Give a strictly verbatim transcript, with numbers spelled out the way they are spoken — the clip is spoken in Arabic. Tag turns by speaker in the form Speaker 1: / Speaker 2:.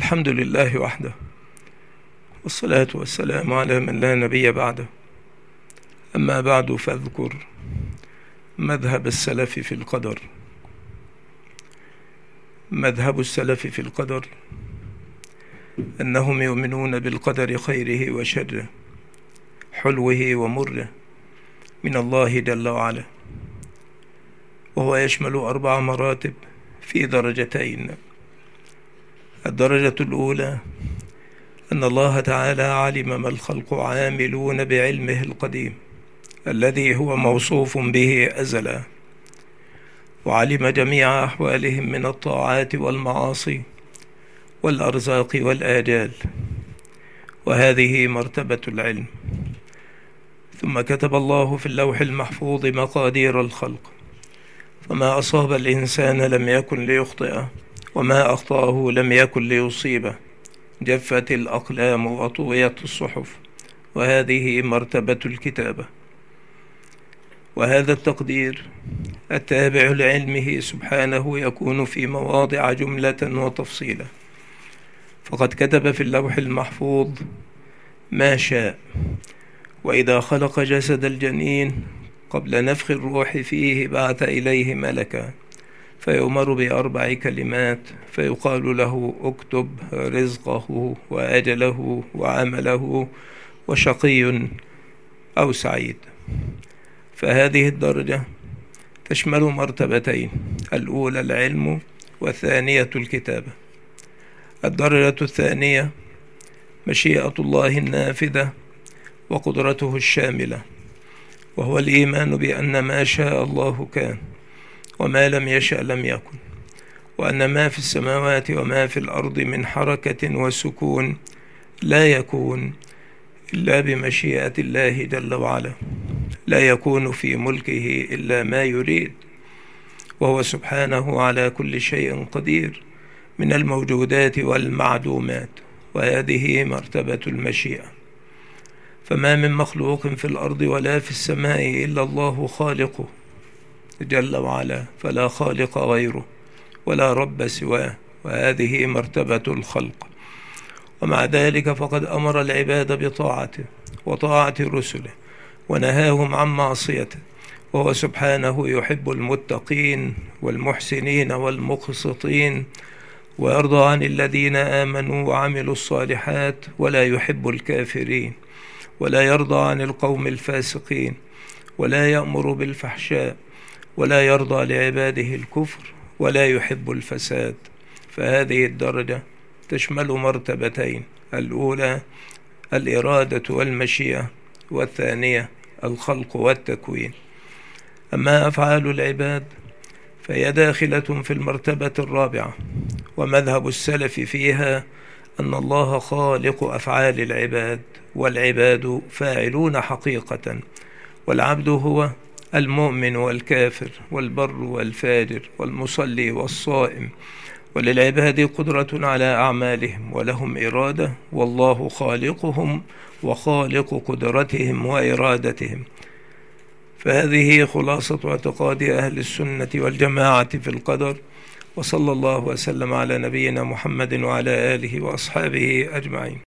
Speaker 1: الحمد لله وحده، والصلاة والسلام على من لا نبي بعده. أما بعد، فاذكر مذهب السلف في القدر. مذهب السلف في القدر أنهم يؤمنون بالقدر خيره وشره، حلوه ومره، من الله جل وعلا، وهو يشمل أربع مراتب في درجتين. الدرجة الأولى أن الله تعالى علم ما الخلق عاملون بعلمه القديم الذي هو موصوف به أزلا، وعلم جميع أحوالهم من الطاعات والمعاصي والأرزاق والآجال، وهذه مرتبة العلم. ثم كتب الله في اللوح المحفوظ مقادير الخلق، فما أصاب الإنسان لم يكن ليخطئه، وما أخطأه لم يكن ليصيبه. جفت الأقلام وطويت الصحف، وهذه مرتبة الكتابة. وهذا التقدير التابع لعلمه سبحانه يكون في مواضع جملة وتفصيلا، فقد كتب في اللوح المحفوظ ما شاء. وإذا خلق جسد الجنين قبل نفخ الروح فيه بعث إليه ملكا، فيؤمر بأربع كلمات، فيقال له: اكتب رزقه وأجله وعمله وشقي أو سعيد. فهذه الدرجة تشمل مرتبتين: الأولى العلم، والثانية الكتابة. الدرجة الثانية مشيئة الله النافذة وقدرته الشاملة، وهو الإيمان بأن ما شاء الله كان، وما لم يشأ لم يكن، وأن ما في السماوات وما في الأرض من حركة وسكون لا يكون إلا بمشيئة الله جل وعلا، لا يكون في ملكه إلا ما يريد، وهو سبحانه على كل شيء قدير من الموجودات والمعدومات، وهذه مرتبة المشيئة. فما من مخلوق في الأرض ولا في السماء إلا الله خالقه جل وعلا، فلا خالق غيره ولا رب سواه، وهذه مرتبة الخلق. ومع ذلك فقد أمر العباد بطاعته وطاعة رسله، ونهاهم عن معصيته، وهو سبحانه يحب المتقين والمحسنين والمقسطين، ويرضى عن الذين آمنوا وعملوا الصالحات، ولا يحب الكافرين، ولا يرضى عن القوم الفاسقين، ولا يأمر بالفحشاء، ولا يرضى لعباده الكفر، ولا يحب الفساد. فهذه الدرجة تشمل مرتبتين: الأولى الإرادة والمشيئة، والثانية الخلق والتكوين. أما أفعال العباد فهي داخلة في المرتبة الرابعة، ومذهب السلف فيها أن الله خالق أفعال العباد، والعباد فاعلون حقيقة، والعبد هو المؤمن والكافر والبر والفاجر والمصلي والصائم، وللعباد قدرة على أعمالهم، ولهم إرادة، والله خالقهم وخالق قدرتهم وإرادتهم. فهذه خلاصة اعتقاد أهل السنة والجماعة في القدر. وصلى الله وسلم على نبينا محمد وعلى آله وأصحابه أجمعين.